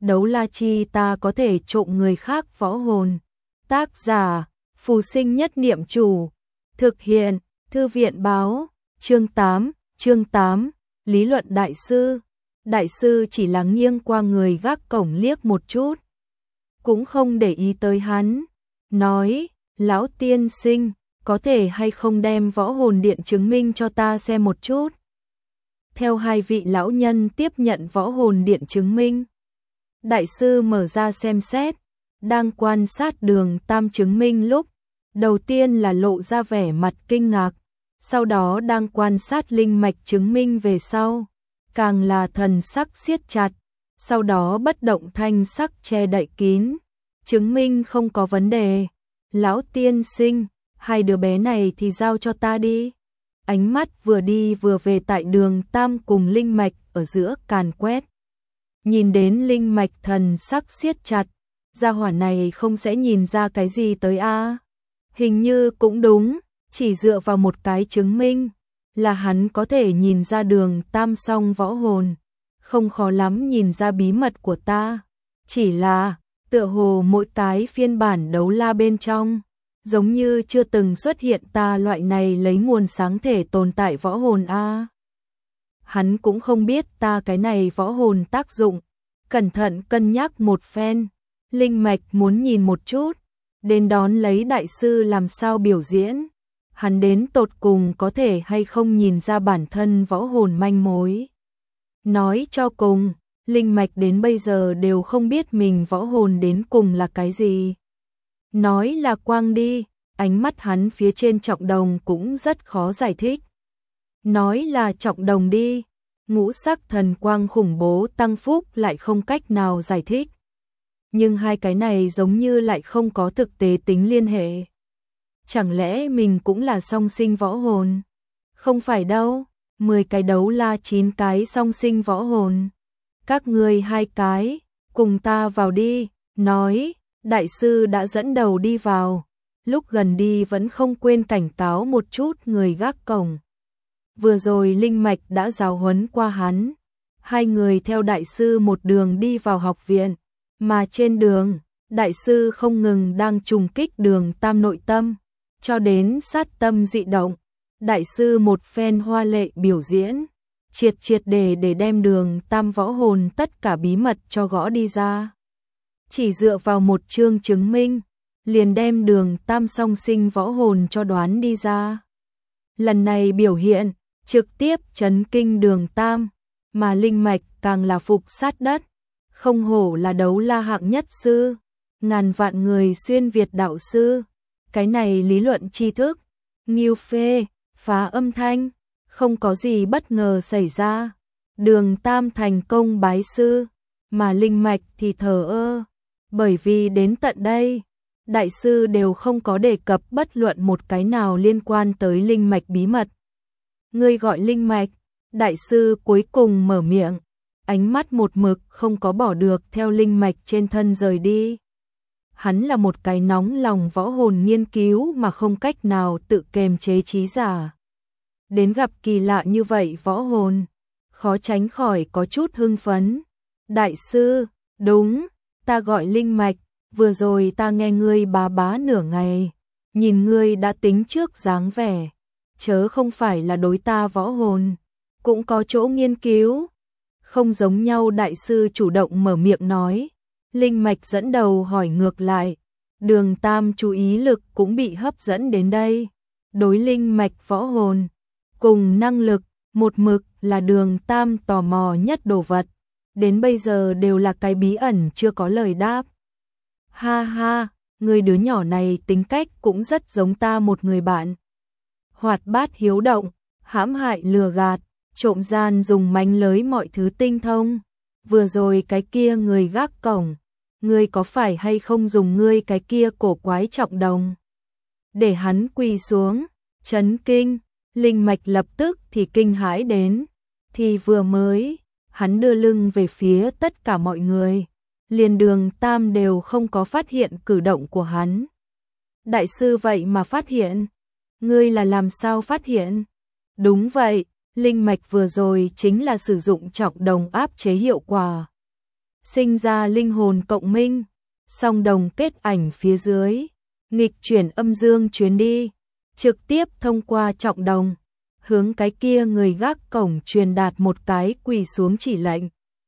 đấu la chi ta có thể trộm người khác võ hồn. Tác giả, Phù Sinh Nhất Niệm Chủ. Thực hiện, Thư viện báo, chương 8, Lý luận đại sư. Đại sư chỉ là nghiêng qua người gác cổng liếc một chút, cũng không để ý tới hắn, nói, lão tiên sinh, có thể hay không đem võ hồn điện chứng minh cho ta xem một chút. Theo hai vị lão nhân tiếp nhận võ hồn điện chứng minh, đại sư mở ra xem xét, đang quan sát Đường Tam chứng minh lúc, đầu tiên là lộ ra vẻ mặt kinh ngạc, sau đó đang quan sát linh mạch chứng minh về sau, càng là thần sắc siết chặt, sau đó bất động thanh sắc che đậy kín, chứng minh không có vấn đề. Lão tiên sinh, hai đứa bé này thì giao cho ta đi. Ánh mắt vừa đi vừa về tại Đường Tam cùng linh mạch ở giữa càn quét. Nhìn đến linh mạch thần sắc siết chặt, gia hỏa này không sẽ nhìn ra cái gì tới a. Hình như cũng đúng, chỉ dựa vào một cái chứng minh là hắn có thể nhìn ra Đường Tam song võ hồn, không khó lắm nhìn ra bí mật của ta. Chỉ là, tựa hồ mỗi cái phiên bản đấu la bên trong, giống như chưa từng xuất hiện ta loại này lấy nguồn sáng thể tồn tại võ hồn a. Hắn cũng không biết ta cái này võ hồn tác dụng, cẩn thận cân nhắc một phen, linh mạch muốn nhìn một chút, đến đón lấy đại sư làm sao biểu diễn, hắn đến tột cùng có thể hay không nhìn ra bản thân võ hồn manh mối. Nói cho cùng, linh mạch đến bây giờ đều không biết mình võ hồn đến cùng là cái gì. Nói là quang đi, ánh mắt hắn phía trên trọng đồng cũng rất khó giải thích. Nói là trọng đồng đi, ngũ sắc thần quang khủng bố tăng phúc lại không cách nào giải thích. Nhưng hai cái này giống như lại không có thực tế tính liên hệ. Chẳng lẽ mình cũng là song sinh võ hồn? Không phải đâu, 10 cái đấu la 9 cái song sinh võ hồn. Các ngươi 2 cái, cùng ta vào đi, nói, đại sư đã dẫn đầu đi vào. Lúc gần đi vẫn không quên cảnh cáo một chút người gác cổng. Vừa rồi linh mạch đã giáo huấn qua hắn. Hai người theo đại sư một đường đi vào học viện, mà trên đường, đại sư không ngừng đang trùng kích Đường Tam nội tâm, cho đến sát tâm dị động. Đại sư một phen hoa lệ biểu diễn, triệt để đem Đường Tam võ hồn tất cả bí mật cho gõ đi ra. Chỉ dựa vào một chương chứng minh, liền đem Đường Tam song sinh võ hồn cho đoán đi ra. Lần này biểu hiện, trực tiếp chấn kinh Đường Tam, mà linh mạch càng là phục sát đất. Không hổ là đấu la hạng nhất sư, ngàn vạn người xuyên Việt đạo sư. Cái này lý luận tri thức, nghiêu phê, phá âm thanh, không có gì bất ngờ xảy ra. Đường Tam thành công bái sư, mà linh mạch thì thờ ơ. Bởi vì đến tận đây, đại sư đều không có đề cập bất luận một cái nào liên quan tới linh mạch bí mật. Ngươi gọi linh mạch, đại sư cuối cùng mở miệng, ánh mắt một mực không có bỏ được theo linh mạch trên thân rời đi. Hắn là một cái nóng lòng võ hồn nghiên cứu mà không cách nào tự kềm chế trí giả. Đến gặp kỳ lạ như vậy võ hồn, khó tránh khỏi có chút hưng phấn. Đại sư, đúng, ta gọi linh mạch, vừa rồi ta nghe ngươi bá nửa ngày, nhìn ngươi đã tính trước dáng vẻ, chớ không phải là đối ta võ hồn, cũng có chỗ nghiên cứu. Không giống nhau đại sư chủ động mở miệng nói, linh mạch dẫn đầu hỏi ngược lại, Đường Tam chú ý lực cũng bị hấp dẫn đến đây. Đối linh mạch võ hồn, cùng năng lực, một mực là Đường Tam tò mò nhất đồ vật, đến bây giờ đều là cái bí ẩn chưa có lời đáp. Ha ha, người đứa nhỏ này tính cách cũng rất giống ta một người bạn. Hoạt bát hiếu động, hãm hại lừa gạt, trộm gian dùng mánh lới mọi thứ tinh thông. Vừa rồi cái kia người gác cổng, ngươi có phải hay không dùng ngươi cái kia cổ quái trọng đồng để hắn quỳ xuống? Chấn kinh, linh mạch lập tức thì kinh hãi đến, thì vừa mới, hắn đưa lưng về phía tất cả mọi người, liền Đường Tam đều không có phát hiện cử động của hắn. Đại sư vậy mà phát hiện? Ngươi là làm sao phát hiện? Đúng vậy, linh mạch vừa rồi chính là sử dụng trọng đồng áp chế hiệu quả. sinh ra linh hồn cộng minh, song đồng kết ảnh phía dưới, nghịch chuyển âm dương chuyến đi, trực tiếp thông qua trọng đồng, hướng cái kia người gác cổng truyền đạt một cái quỳ xuống chỉ lệnh.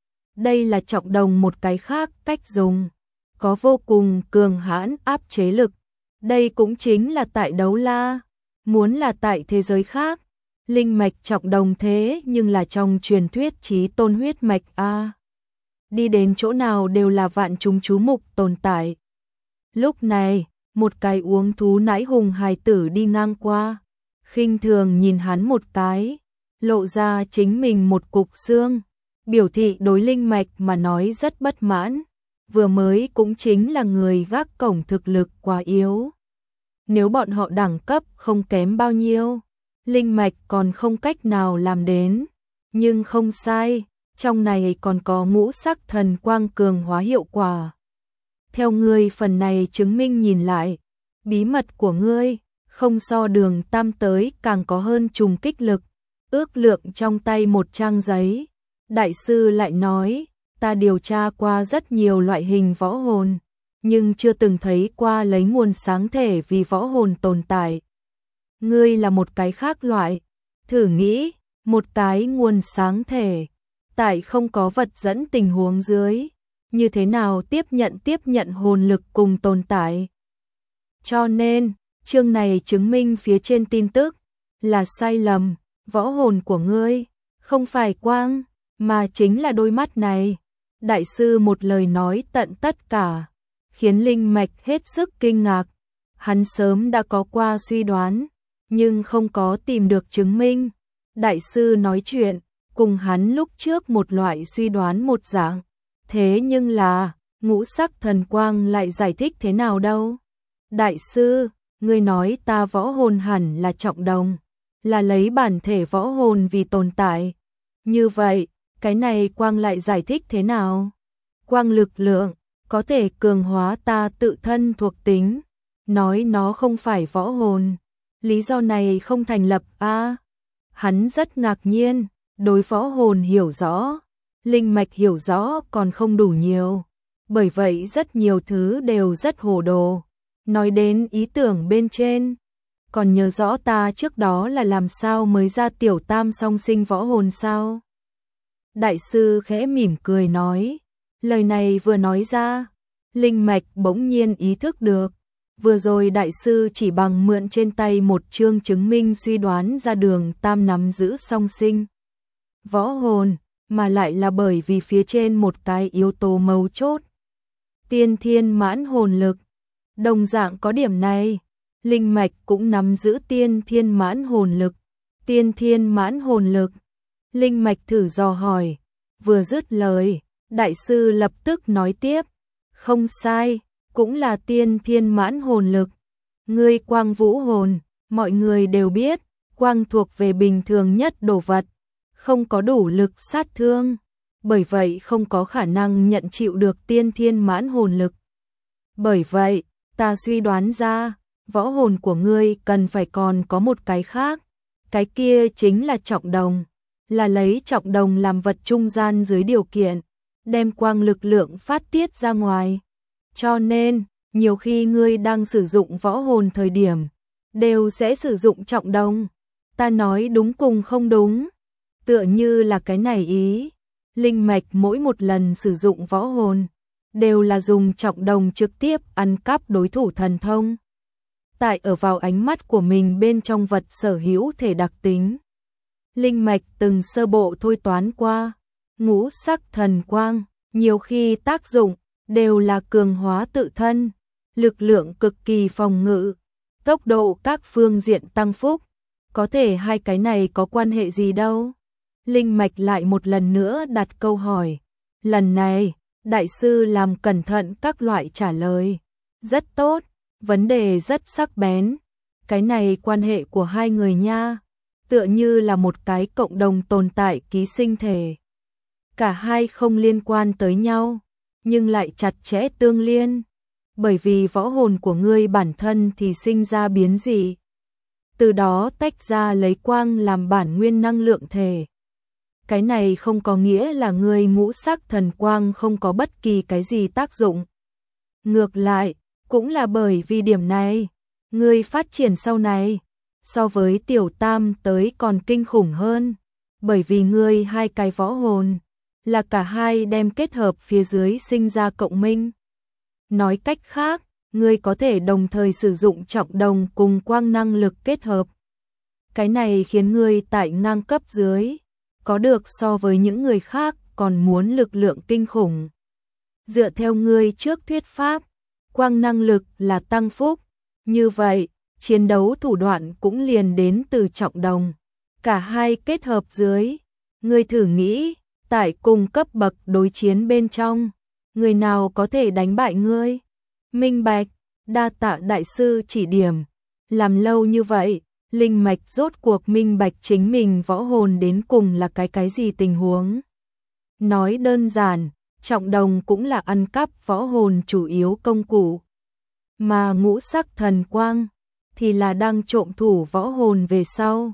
Đây là trọng đồng một cái khác cách dùng, có vô cùng cường hãn áp chế lực. Đây cũng chính là tại Đấu La, muốn là tại thế giới khác, linh mạch trọng đồng thế nhưng là trong truyền thuyết chí tôn huyết mạch a. Đi đến chỗ nào đều là vạn chúng chú mục tồn tại. Lúc này, một cái uống thú nãi hùng hài tử đi ngang qua, khinh thường nhìn hắn một cái, lộ ra chính mình một cục xương, biểu thị đối linh mạch mà nói rất bất mãn, vừa mới cũng chính là người gác cổng thực lực quá yếu. Nếu bọn họ đẳng cấp không kém bao nhiêu, linh mạch còn không cách nào làm đến, nhưng không sai, trong này còn có ngũ sắc thần quang cường hóa hiệu quả. Theo ngươi phần này chứng minh nhìn lại, bí mật của ngươi không so Đường Tam tới càng có hơn trùng kích lực, ước lượng trong tay một trang giấy. Đại sư lại nói, ta điều tra qua rất nhiều loại hình võ hồn, nhưng chưa từng thấy qua lấy nguồn sáng thể vì võ hồn tồn tại. Ngươi là một cái khác loại, thử nghĩ, một cái nguồn sáng thể, tại không có vật dẫn tình huống dưới, như thế nào tiếp nhận hồn lực cùng tồn tại. Cho nên, chương này chứng minh phía trên tin tức là sai lầm, võ hồn của ngươi không phải quang, mà chính là đôi mắt này. Đại sư một lời nói tận tất cả, khiến linh mạch hết sức kinh ngạc. Hắn sớm đã có qua suy đoán, nhưng không có tìm được chứng minh. Đại sư nói chuyện, cùng hắn lúc trước một loại suy đoán một dạng. Thế nhưng là, ngũ sắc thần quang lại giải thích thế nào đâu? Đại sư, ngươi nói ta võ hồn hẳn là trọng đồng, là lấy bản thể võ hồn vì tồn tại. Như vậy, cái này quang lại giải thích thế nào? Quang lực lượng, có thể cường hóa ta tự thân thuộc tính, nói nó không phải võ hồn. Lý do này không thành lập a. Hắn rất ngạc nhiên, đối võ hồn hiểu rõ, linh mạch hiểu rõ còn không đủ nhiều. Bởi vậy rất nhiều thứ đều rất hồ đồ. Nói đến ý tưởng bên trên, còn nhớ rõ ta trước đó là làm sao mới ra tiểu tam song sinh võ hồn sao? Đại sư khẽ mỉm cười nói, lời này vừa nói ra, linh mạch bỗng nhiên ý thức được, vừa rồi đại sư chỉ bằng mượn trên tay một chương chứng minh suy đoán ra Đường Tam nắm giữ song sinh võ hồn, mà lại là bởi vì phía trên một cái yếu tố mấu chốt. Tiên thiên mãn hồn lực, đồng dạng có điểm này, linh mạch cũng nắm giữ tiên thiên mãn hồn lực. Tiên thiên mãn hồn lực, linh mạch thử dò hỏi, vừa dứt lời, đại sư lập tức nói tiếp, không sai, cũng là tiên thiên mãn hồn lực. Ngươi quang vũ hồn, mọi người đều biết, quang thuộc về bình thường nhất đồ vật, không có đủ lực sát thương, bởi vậy không có khả năng nhận chịu được tiên thiên mãn hồn lực. Bởi vậy, ta suy đoán ra, võ hồn của ngươi cần phải còn có một cái khác, cái kia chính là trọng đồng, là lấy trọng đồng làm vật trung gian dưới điều kiện, đem quang lực lượng phát tiết ra ngoài. Cho nên, nhiều khi ngươi đang sử dụng võ hồn thời điểm, đều sẽ sử dụng trọng đồng. Ta nói đúng cùng không đúng, tựa như là cái này ý. Linh mạch mỗi một lần sử dụng võ hồn, đều là dùng trọng đồng trực tiếp ăn cắp đối thủ thần thông. Tại ở vào ánh mắt của mình bên trong vật sở hữu thể đặc tính. Linh mạch từng sơ bộ thôi toán qua, ngũ sắc thần quang, nhiều khi tác dụng, đều là cường hóa tự thân, lực lượng cực kỳ phòng ngự, tốc độ các phương diện tăng phúc. Có thể hai cái này có quan hệ gì đâu? Linh mạch lại một lần nữa đặt câu hỏi. Lần này, đại sư làm cẩn thận các loại trả lời. Rất tốt, vấn đề rất sắc bén. Cái này quan hệ của hai người nha, tựa như là một cái cộng đồng tồn tại ký sinh thể. Cả hai không liên quan tới nhau, nhưng lại chặt chẽ tương liên. Bởi vì võ hồn của ngươi bản thân thì sinh ra biến dị, từ đó tách ra lấy quang làm bản nguyên năng lượng thể. Cái này không có nghĩa là ngươi ngũ sắc thần quang không có bất kỳ cái gì tác dụng. Ngược lại, cũng là bởi vì điểm này, ngươi phát triển sau này, so với tiểu tam tới còn kinh khủng hơn, bởi vì ngươi hai cái võ hồn, là cả hai đem kết hợp phía dưới sinh ra cộng minh. Nói cách khác, ngươi có thể đồng thời sử dụng trọng đồng cùng quang năng lực kết hợp. Cái này khiến ngươi tại ngang cấp dưới, có được so với những người khác còn muốn lực lượng kinh khủng. Dựa theo ngươi trước thuyết pháp, quang năng lực là tăng phúc, như vậy, chiến đấu thủ đoạn cũng liền đến từ trọng đồng. Cả hai kết hợp dưới, ngươi thử nghĩ, tại cùng cấp bậc đối chiến bên trong, người nào có thể đánh bại ngươi? Minh bạch, đa tạ đại sư chỉ điểm, làm lâu như vậy, linh mạch rốt cuộc minh bạch chính mình võ hồn đến cùng là cái gì tình huống. Nói đơn giản, trọng đồng cũng là ăn cắp võ hồn chủ yếu công cụ, mà ngũ sắc thần quang thì là đang trộm thủ võ hồn về sau,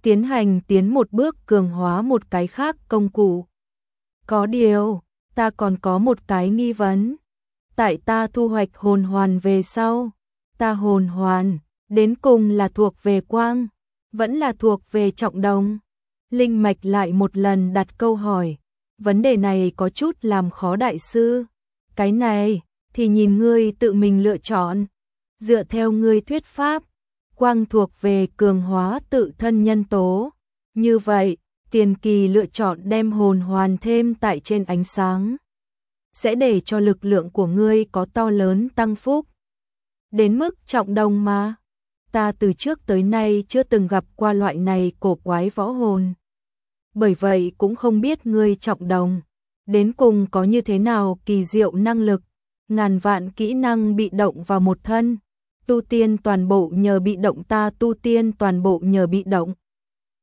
tiến một bước cường hóa một cái khác công cụ. Có điều, ta còn có một cái nghi vấn. Tại ta thu hoạch hồn hoàn về sau, ta hồn hoàn, đến cùng là thuộc về quang, vẫn là thuộc về trọng đồng? Linh mạch lại một lần đặt câu hỏi, vấn đề này có chút làm khó đại sư. Cái này, thì nhìn ngươi tự mình lựa chọn. Dựa theo ngươi thuyết pháp, quang thuộc về cường hóa tự thân nhân tố. Như vậy, tiền kỳ lựa chọn đem hồn hoàn thêm tại trên ánh sáng, sẽ để cho lực lượng của ngươi có to lớn tăng phúc. Đến mức trọng đồng mà, ta từ trước tới nay chưa từng gặp qua loại này cổ quái võ hồn. Bởi vậy cũng không biết ngươi trọng đồng, đến cùng có như thế nào kỳ diệu năng lực, ngàn vạn kỹ năng bị động vào một thân. Tu tiên toàn bộ nhờ bị động, ta tu tiên toàn bộ nhờ bị động.